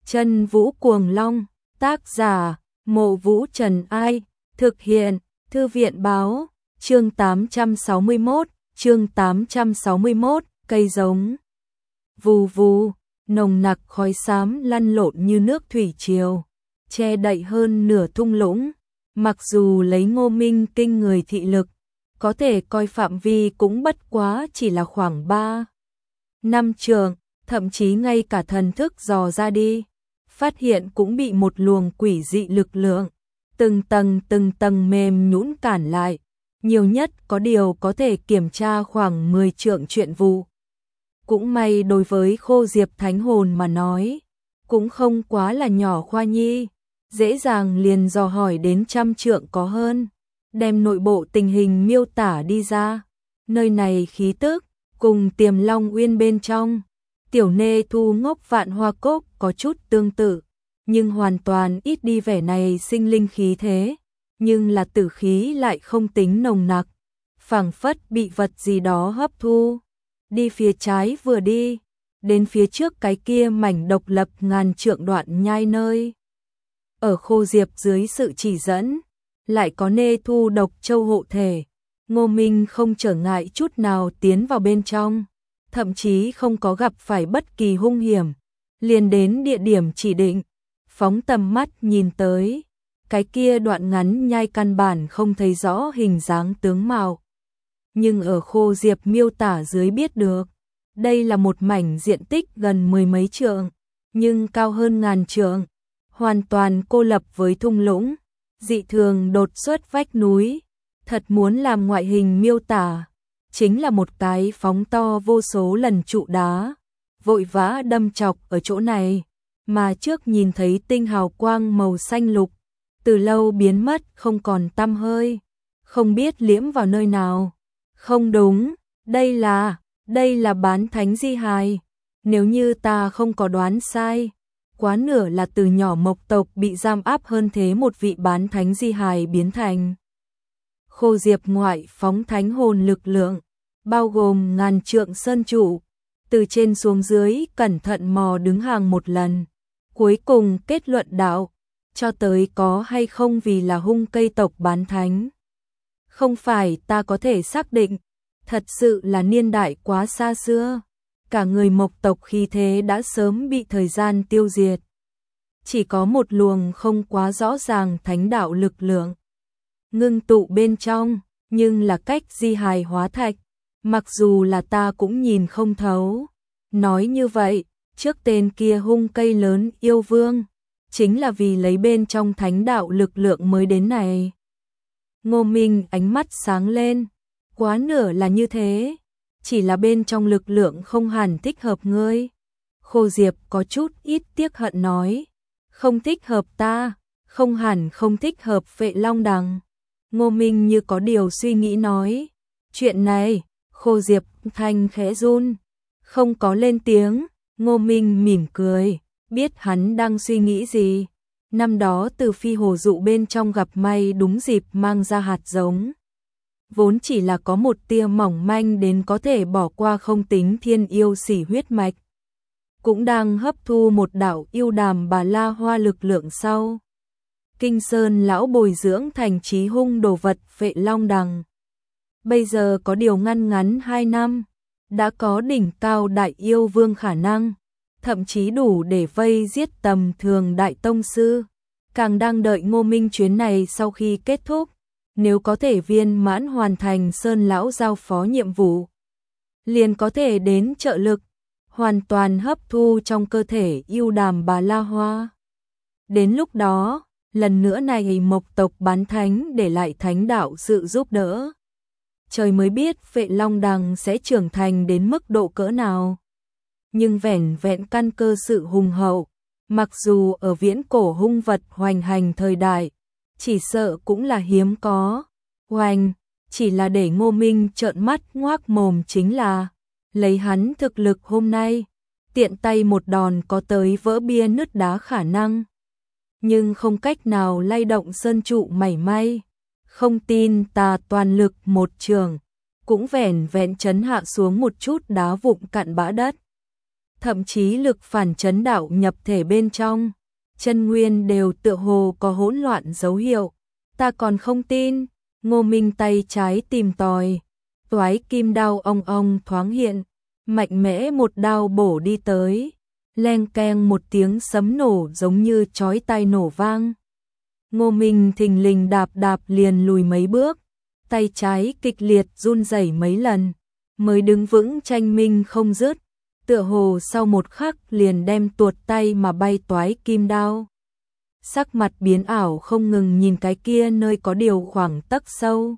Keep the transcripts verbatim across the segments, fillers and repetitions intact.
Chân Vũ Cuồng Long, tác giả, Mộ Vũ Trần Ai, thực hiện, Thư viện Báo, chương tám trăm sáu mươi mốt, chương tám trăm sáu mươi mốt, cây giống. Vù vù, nồng nặc khói xám lăn lộn như nước thủy triều, che đậy hơn nửa thung lũng. Mặc dù lấy Ngô Minh kinh người thị lực, có thể coi phạm vi cũng bất quá chỉ là khoảng ba năm trượng, thậm chí ngay cả thần thức dò ra đi, phát hiện cũng bị một luồng quỷ dị lực lượng, từng tầng từng tầng mềm nhũn cản lại, nhiều nhất có điều có thể kiểm tra khoảng mười trượng chuyện vụ. Cũng may đối với Khô Diệp Thánh Hồn mà nói, cũng không quá là nhỏ khoa nhi, dễ dàng liền dò hỏi đến trăm trượng có hơn, đem nội bộ tình hình miêu tả đi ra. Nơi này khí tức, cùng Tiềm Long Uyên bên trong, Tiểu Nê Thu Ngốc Vạn Hoa Cốc có chút tương tự, nhưng hoàn toàn ít đi vẻ này sinh linh khí thế, nhưng là tử khí lại không tính nồng nặc, phảng phất bị vật gì đó hấp thu. Đi phía trái vừa đi, đến phía trước cái kia mảnh độc lập ngàn trượng đoạn nhai nơi. Ở Khô Diệp dưới sự chỉ dẫn, lại có Nê Thu độc châu hộ thể, Ngô Minh không trở ngại chút nào tiến vào bên trong, thậm chí không có gặp phải bất kỳ hung hiểm, liền đến địa điểm chỉ định, phóng tầm mắt nhìn tới, cái kia đoạn ngắn nhai căn bản không thấy rõ hình dáng tướng mạo. Nhưng ở Khô Diệp miêu tả dưới biết được, đây là một mảnh diện tích gần mười mấy trượng, nhưng cao hơn ngàn trượng, hoàn toàn cô lập với thung lũng, dị thường đột xuất vách núi, thật muốn làm ngoại hình miêu tả, chính là một cái phóng to vô số lần trụ đá, vội vã đâm chọc ở chỗ này, mà trước nhìn thấy tinh hào quang màu xanh lục, từ lâu biến mất không còn tăm hơi, không biết liễm vào nơi nào. Không đúng, đây là, đây là bán thánh di hài, nếu như ta không có đoán sai, quá nửa là từ nhỏ Mộc tộc bị giam áp hơn thế một vị bán thánh di hài biến thành. Khô Diệp ngoại phóng thánh hồn lực lượng, bao gồm ngàn trượng sơn trụ, từ trên xuống dưới cẩn thận mò đứng hàng một lần, cuối cùng kết luận đạo, cho tới có hay không vì là hung cây tộc bán thánh. Không phải ta có thể xác định, thật sự là niên đại quá xa xưa, cả người Mộc tộc khí thế đã sớm bị thời gian tiêu diệt. Chỉ có một luồng không quá rõ ràng thánh đạo lực lượng ngưng tụ bên trong, nhưng là cách di hài hóa thạch, mặc dù là ta cũng nhìn không thấu. Nói như vậy, trước tên kia hung cây lớn yêu vương, chính là vì lấy bên trong thánh đạo lực lượng mới đến này. Ngô Minh ánh mắt sáng lên, quá nửa là như thế, chỉ là bên trong lực lượng không hẳn thích hợp ngươi. Khô Diệp có chút ít tiếc hận nói, không thích hợp ta, không hẳn không thích hợp Vệ Long Đằng. Ngô Minh như có điều suy nghĩ nói, chuyện này, Khô Diệp thanh khẽ run, không có lên tiếng. Ngô Minh mỉm cười, biết hắn đang suy nghĩ gì. Năm đó từ phi hồ dụ bên trong gặp may đúng dịp mang ra hạt giống, vốn chỉ là có một tia mỏng manh đến có thể bỏ qua không tính thiên yêu xỉ huyết mạch, cũng đang hấp thu một đạo yêu đàm bà la hoa lực lượng sau. Kinh Sơn lão bồi dưỡng thành trí hung đồ vật Vệ Long Đằng. Bây giờ có điều ngăn ngắn hai năm, đã có đỉnh cao đại yêu vương khả năng, thậm chí đủ để vây giết tầm thường đại tông sư. Càng đang đợi Ngô Minh chuyến này sau khi kết thúc, nếu có thể viên mãn hoàn thành Sơn lão giao phó nhiệm vụ, liền có thể đến trợ lực, hoàn toàn hấp thu trong cơ thể yêu đàm bà la hoa. Đến lúc đó, lần nữa này Mộc tộc bán thánh để lại thánh đạo sự giúp đỡ. Trời mới biết Vệ Long Đằng sẽ trưởng thành đến mức độ cỡ nào. Nhưng vẻn vẹn căn cơ sự hùng hậu, mặc dù ở viễn cổ hung vật hoành hành thời đại, chỉ sợ cũng là hiếm có. Hoành, chỉ là để Ngô Minh trợn mắt ngoác mồm chính là, lấy hắn thực lực hôm nay, tiện tay một đòn có tới vỡ bia nứt đá khả năng. Nhưng không cách nào lay động sơn trụ mảy may. Không tin ta toàn lực một trường, cũng vẻn vẹn chấn hạ xuống một chút đá vụn cặn bã đất. thậm chí lực phản chấn đạo nhập thể bên trong, chân nguyên đều tựa hồ có hỗn loạn dấu hiệu. Ta còn không tin. Ngô Minh tay trái tìm tòi, toái kim đao ong ong thoáng hiện, mạnh mẽ một đao bổ đi tới, leng keng một tiếng sấm nổ giống như chói tai nổ vang. Ngô Minh thình lình đạp đạp liền lùi mấy bước, tay trái kịch liệt run rẩy mấy lần, mới đứng vững tranh minh không dứt, tựa hồ sau một khắc liền đem tuột tay mà bay toái kim đao. Sắc mặt biến ảo không ngừng nhìn cái kia nơi có điều khoảng tấc sâu,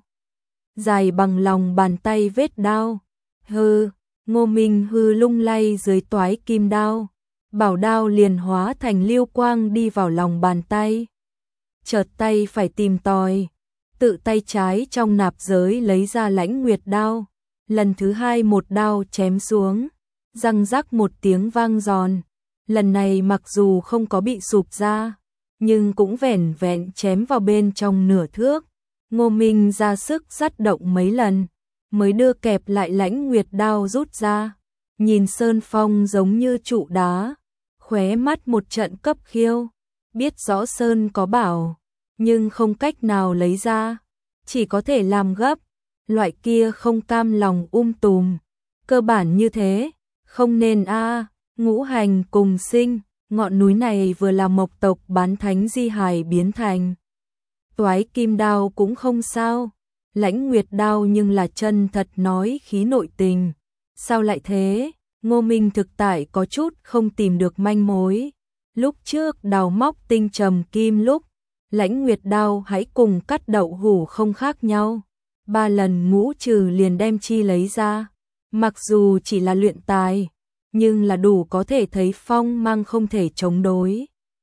dài bằng lòng bàn tay vết đao. Hư, Ngô Minh hư lung lay dưới toái kim đao, bảo đao liền hóa thành lưu quang đi vào lòng bàn tay. Chợt tay phải tìm tòi, tự tay trái trong nạp giới lấy ra Lãnh Nguyệt đao, lần thứ hai một đao chém xuống, răng rắc một tiếng vang giòn. Lần này mặc dù không có bị sụp ra, nhưng cũng vẻn vẹn chém vào bên trong nửa thước. Ngô Minh ra sức dắt động mấy lần, mới đưa kẹp lại Lãnh Nguyệt đao rút ra. Nhìn Sơn Phong giống như trụ đá, khóe mắt một trận cấp khiêu, biết rõ Sơn có bảo, nhưng không cách nào lấy ra, chỉ có thể làm gấp, loại kia không cam lòng um tùm, cơ bản như thế, không nên a. Ngũ hành cùng sinh, ngọn núi này vừa là mộc tộc bán thánh di hài biến thành. Toái kim đao cũng không sao, Lãnh Nguyệt đao nhưng là chân thật nói khí nội tình. Sao lại thế? Ngô Minh thực tại có chút không tìm được manh mối. Lúc trước đào móc tinh trầm kim lúc, Lãnh Nguyệt đao hãy cùng cắt đậu hủ không khác nhau. Ba lần ngũ trừ liền đem chi lấy ra. Mặc dù chỉ là luyện tài, nhưng là đủ có thể thấy phong mang không thể chống đối.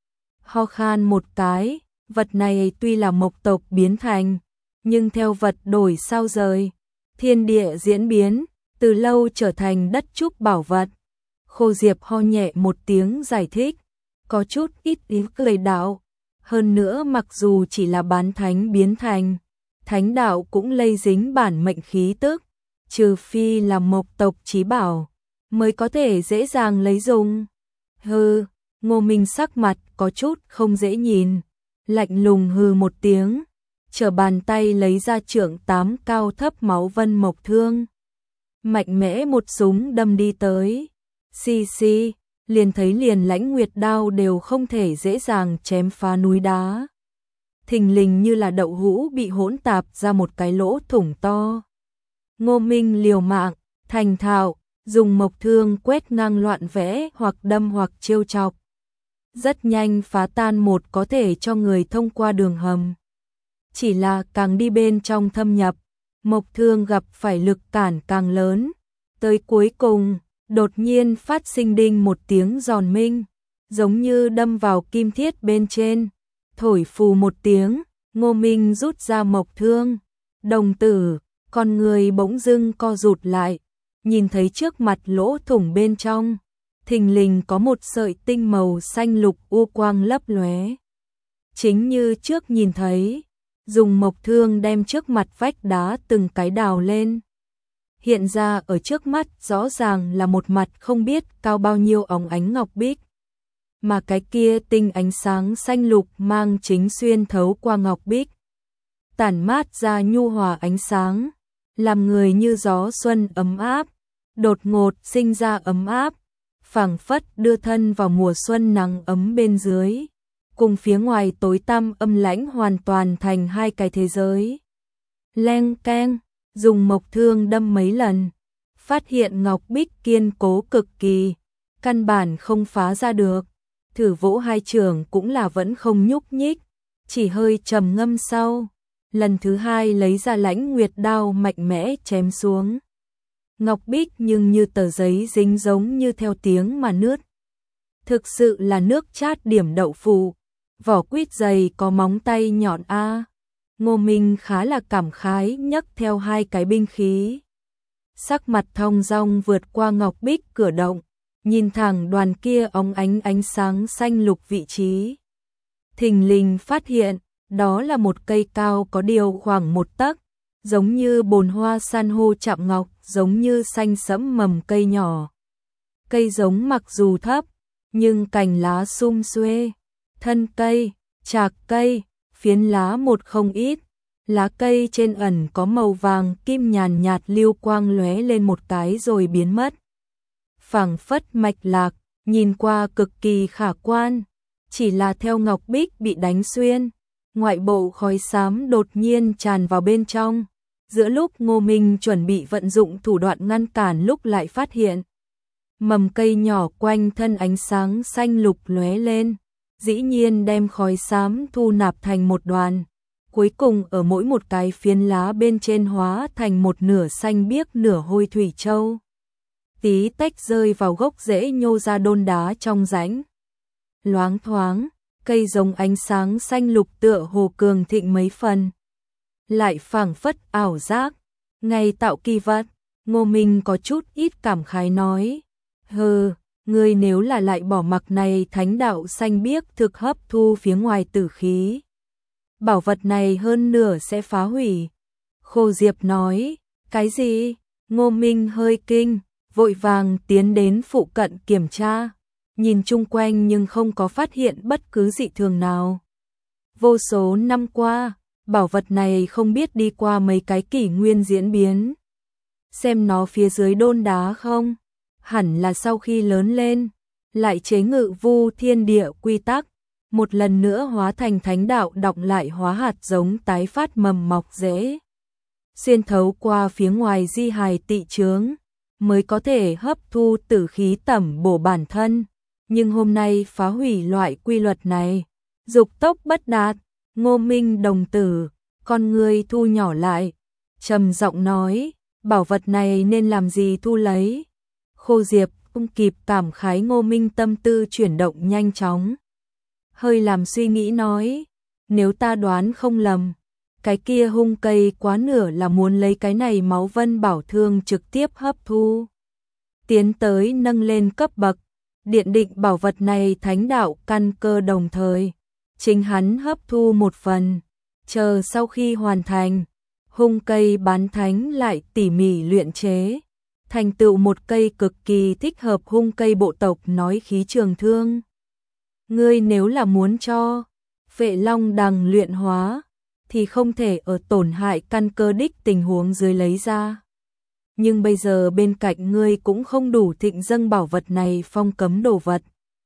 Ho khan một cái, vật này tuy là mộc tộc biến thành, nhưng theo vật đổi sao rời, thiên địa diễn biến, từ lâu trở thành đất trúc bảo vật. Khô Diệp ho nhẹ một tiếng giải thích, có chút ít ý cười đạo. Hơn nữa mặc dù chỉ là bán thánh biến thành, thánh đạo cũng lây dính bản mệnh khí tức, trừ phi là mộc tộc chí bảo, mới có thể dễ dàng lấy dùng. Hừ, Ngô Minh sắc mặt có chút không dễ nhìn, lạnh lùng hừ một tiếng, trở bàn tay lấy ra trượng tám cao thấp máu vân mộc thương. Mạnh mẽ một súng đâm đi tới, xì xì, liền thấy liền Lãnh Nguyệt đao đều không thể dễ dàng chém phá núi đá. Thình lình như là đậu hũ bị hỗn tạp ra một cái lỗ thủng to. Ngô Minh liều mạng, thành thạo, dùng mộc thương quét ngang loạn vẽ hoặc đâm hoặc trêu chọc. Rất nhanh phá tan một có thể cho người thông qua đường hầm. Chỉ là càng đi bên trong thâm nhập, mộc thương gặp phải lực cản càng lớn. Tới cuối cùng, đột nhiên phát sinh đinh một tiếng giòn minh, giống như đâm vào kim thiết bên trên. Thổi phù một tiếng, Ngô Minh rút ra mộc thương. Đồng tử, con người bỗng dưng co rụt lại, nhìn thấy trước mặt lỗ thủng bên trong, thình lình có một sợi tinh màu xanh lục u quang lấp lóe. Chính như trước nhìn thấy, dùng mộc thương đem trước mặt vách đá từng cái đào lên. Hiện ra ở trước mắt rõ ràng là một mặt không biết cao bao nhiêu óng ánh ngọc bích. Mà cái kia tinh ánh sáng xanh lục mang chính xuyên thấu qua ngọc bích, tản mát ra nhu hòa ánh sáng, làm người như gió xuân ấm áp, đột ngột sinh ra ấm áp, phảng phất đưa thân vào mùa xuân nắng ấm bên dưới, cùng phía ngoài tối tăm âm lãnh hoàn toàn thành hai cái thế giới. Leng keng, dùng mộc thương đâm mấy lần, phát hiện ngọc bích kiên cố cực kỳ, căn bản không phá ra được. Thử vỗ hai trường cũng là vẫn không nhúc nhích, chỉ hơi trầm ngâm sau, lần thứ hai lấy ra Lãnh Nguyệt đao mạnh mẽ chém xuống. Ngọc bích nhưng như tờ giấy dính giống như theo tiếng mà nứt. Thực sự là nước chát điểm đậu phụ, vỏ quýt dày có móng tay nhọn a. Ngô Minh khá là cảm khái nhấc theo hai cái binh khí. Sắc mặt thong dong vượt qua ngọc bích cửa động, nhìn thẳng đoàn kia óng ánh ánh sáng xanh lục vị trí. Thình lình phát hiện, đó là một cây cao có điều khoảng một tấc, giống như bồn hoa san hô chạm ngọc, giống như xanh sẫm mầm cây nhỏ. Cây giống mặc dù thấp, nhưng cành lá sum xuê, thân cây, chạc cây, phiến lá một không ít, lá cây trên ẩn có màu vàng kim nhàn nhạt lưu quang lóe lên một cái rồi biến mất. Phảng phất mạch lạc, nhìn qua cực kỳ khả quan, chỉ là theo ngọc bích bị đánh xuyên, ngoại bộ khói xám đột nhiên tràn vào bên trong. Giữa lúc Ngô Minh chuẩn bị vận dụng thủ đoạn ngăn cản lúc lại phát hiện mầm cây nhỏ quanh thân ánh sáng xanh lục lóe lên, dĩ nhiên đem khói xám thu nạp thành một đoàn, cuối cùng ở mỗi một cái phiến lá bên trên hóa thành một nửa xanh biếc nửa hôi thủy châu. Tí tách rơi vào gốc rễ nhô ra đôn đá trong rãnh. Loáng thoáng, cây giống ánh sáng xanh lục tựa hồ cường thịnh mấy phần. Lại phảng phất ảo giác, ngày tạo kỳ vật, Ngô Minh có chút ít cảm khái nói. Hừ, ngươi nếu là lại bỏ mặc này thánh đạo xanh biếc thực hấp thu phía ngoài tử khí. Bảo vật này hơn nửa sẽ phá hủy. Khô Diệp nói, cái gì? Ngô Minh hơi kinh, vội vàng tiến đến phụ cận kiểm tra, nhìn chung quanh nhưng không có phát hiện bất cứ dị thường nào. Vô số năm qua, bảo vật này không biết đi qua mấy cái kỷ nguyên diễn biến. Xem nó phía dưới đôn đá không? Hẳn là sau khi lớn lên, lại chế ngự vu thiên địa quy tắc, một lần nữa hóa thành thánh đạo đọng lại hóa hạt giống tái phát mầm mọc rễ. Xuyên thấu qua phía ngoài di hài tị chướng, mới có thể hấp thu tử khí tẩm bổ bản thân. Nhưng hôm nay phá hủy loại quy luật này, dục tốc bất đạt. Ngô Minh đồng tử, con người thu nhỏ lại, trầm giọng nói, bảo vật này nên làm gì thu lấy. Khô Diệp không kịp cảm khái Ngô Minh tâm tư chuyển động nhanh chóng. Hơi làm suy nghĩ nói, nếu ta đoán không lầm, cái kia hung cây quá nửa là muốn lấy cái này máu vân bảo thương trực tiếp hấp thu. Tiến tới nâng lên cấp bậc, điện định bảo vật này thánh đạo căn cơ đồng thời. Chính hắn hấp thu một phần, chờ sau khi hoàn thành, hung cây bán thánh lại tỉ mỉ luyện chế, thành tựu một cây cực kỳ thích hợp hung cây bộ tộc nói khí trường thương. Ngươi nếu là muốn cho Phệ Long đằng luyện hóa, thì không thể ở tổn hại căn cơ đích tình huống dưới lấy ra. Nhưng bây giờ bên cạnh ngươi cũng không đủ thịnh dâng bảo vật này phong cấm đồ vật.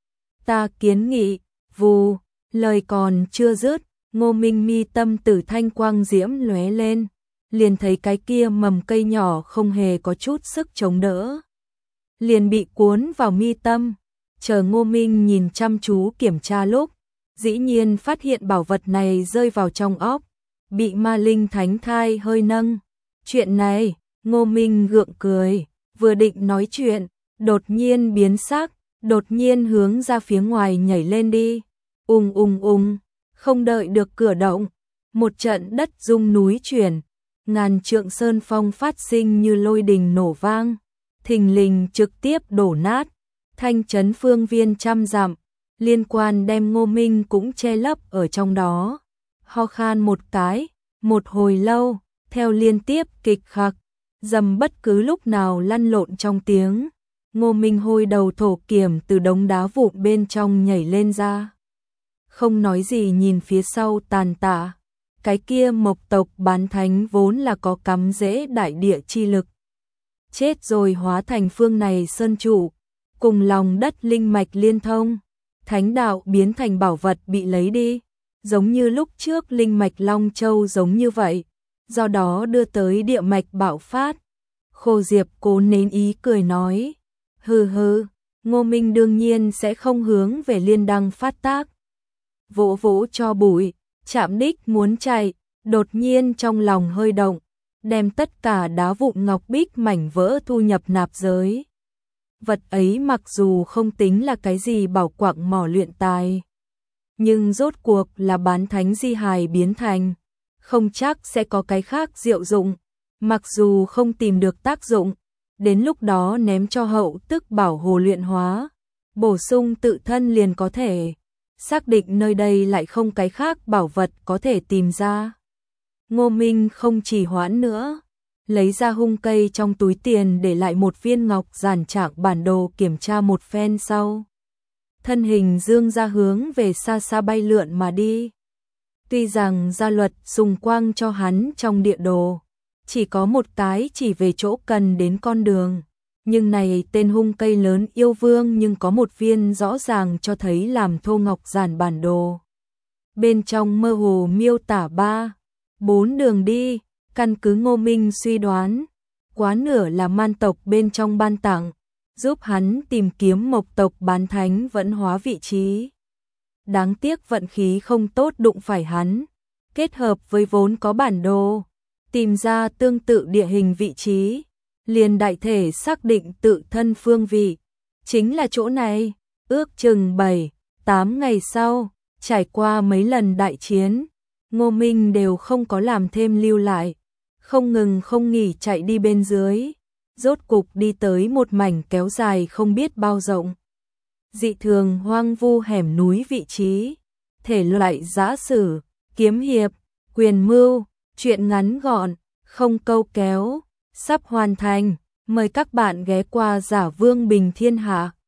Ta kiến nghị, vù. Lời còn chưa dứt, Ngô Minh mi tâm tử thanh quang diễm lóe lên, liền thấy cái kia mầm cây nhỏ không hề có chút sức chống đỡ, liền bị cuốn vào mi tâm. Chờ Ngô Minh nhìn chăm chú kiểm tra lúc, dĩ nhiên phát hiện bảo vật này rơi vào trong óc, bị ma linh thánh thai hơi nâng. Chuyện này, Ngô Minh gượng cười, vừa định nói chuyện, đột nhiên biến sắc, đột nhiên hướng ra phía ngoài nhảy lên đi. Ung ung ung, không đợi được cửa động, một trận đất rung núi chuyển, ngàn trượng sơn phong phát sinh như lôi đình nổ vang, thình lình trực tiếp đổ nát, thanh chấn phương viên trăm dặm, liên quan đem Ngô Minh cũng che lấp ở trong đó. Ho khan một cái, một hồi lâu, theo liên tiếp kịch khặc, dầm bất cứ lúc nào lăn lộn trong tiếng, Ngô Minh hôi đầu thổ kiểm từ đống đá vụn bên trong nhảy lên ra. Không nói gì nhìn phía sau tàn tạ, cái kia mộc tộc bán thánh vốn là có cắm rễ đại địa chi lực. Chết rồi hóa thành phương này sơn trụ, cùng lòng đất linh mạch liên thông, thánh đạo biến thành bảo vật bị lấy đi, giống như lúc trước linh mạch Long Châu giống như vậy, do đó đưa tới địa mạch bạo phát. Khô Diệp cố nén ý cười nói, hừ hừ, Ngô Minh đương nhiên sẽ không hướng về liên đăng phát tác. Vỗ vỗ cho bụi, chạm đích muốn chạy, đột nhiên trong lòng hơi động, đem tất cả đá vụn ngọc bích mảnh vỡ thu nhập nạp giới. Vật ấy mặc dù không tính là cái gì bảo quạng mỏ luyện tài, nhưng rốt cuộc là bán thánh di hài biến thành, không chắc sẽ có cái khác diệu dụng, mặc dù không tìm được tác dụng, đến lúc đó ném cho hậu tức bảo hồ luyện hóa, bổ sung tự thân liền có thể. Xác định nơi đây lại không cái khác bảo vật có thể tìm ra. Ngô Minh không trì hoãn nữa, lấy ra hung cây trong túi tiền để lại một viên ngọc giản trạng bản đồ kiểm tra một phen sau. Thân hình dương ra hướng về xa xa bay lượn mà đi. Tuy rằng gia luật dùng quang cho hắn trong địa đồ, chỉ có một cái chỉ về chỗ cần đến con đường. Nhưng này tên hung cây lớn yêu vương nhưng có một viên rõ ràng cho thấy làm thô ngọc giản bản đồ. Bên trong mơ hồ miêu tả ba, bốn đường đi, căn cứ Ngô Minh suy đoán, quá nửa là man tộc bên trong ban tặng, giúp hắn tìm kiếm mộc tộc bán thánh vẫn hóa vị trí. Đáng tiếc vận khí không tốt đụng phải hắn, kết hợp với vốn có bản đồ, tìm ra tương tự địa hình vị trí, liền đại thể xác định tự thân phương vị, chính là chỗ này. Ước chừng bảy, tám ngày sau, trải qua mấy lần đại chiến, Ngô Minh đều không có làm thêm lưu lại, không ngừng không nghỉ chạy đi bên dưới, rốt cục đi tới một mảnh kéo dài không biết bao rộng. Dị thường hoang vu hẻm núi vị trí, thể loại giã sử, kiếm hiệp, quyền mưu, truyện ngắn gọn, không câu kéo, sắp hoàn thành, mời các bạn ghé qua Giả Vương Bình Thiên Hạ.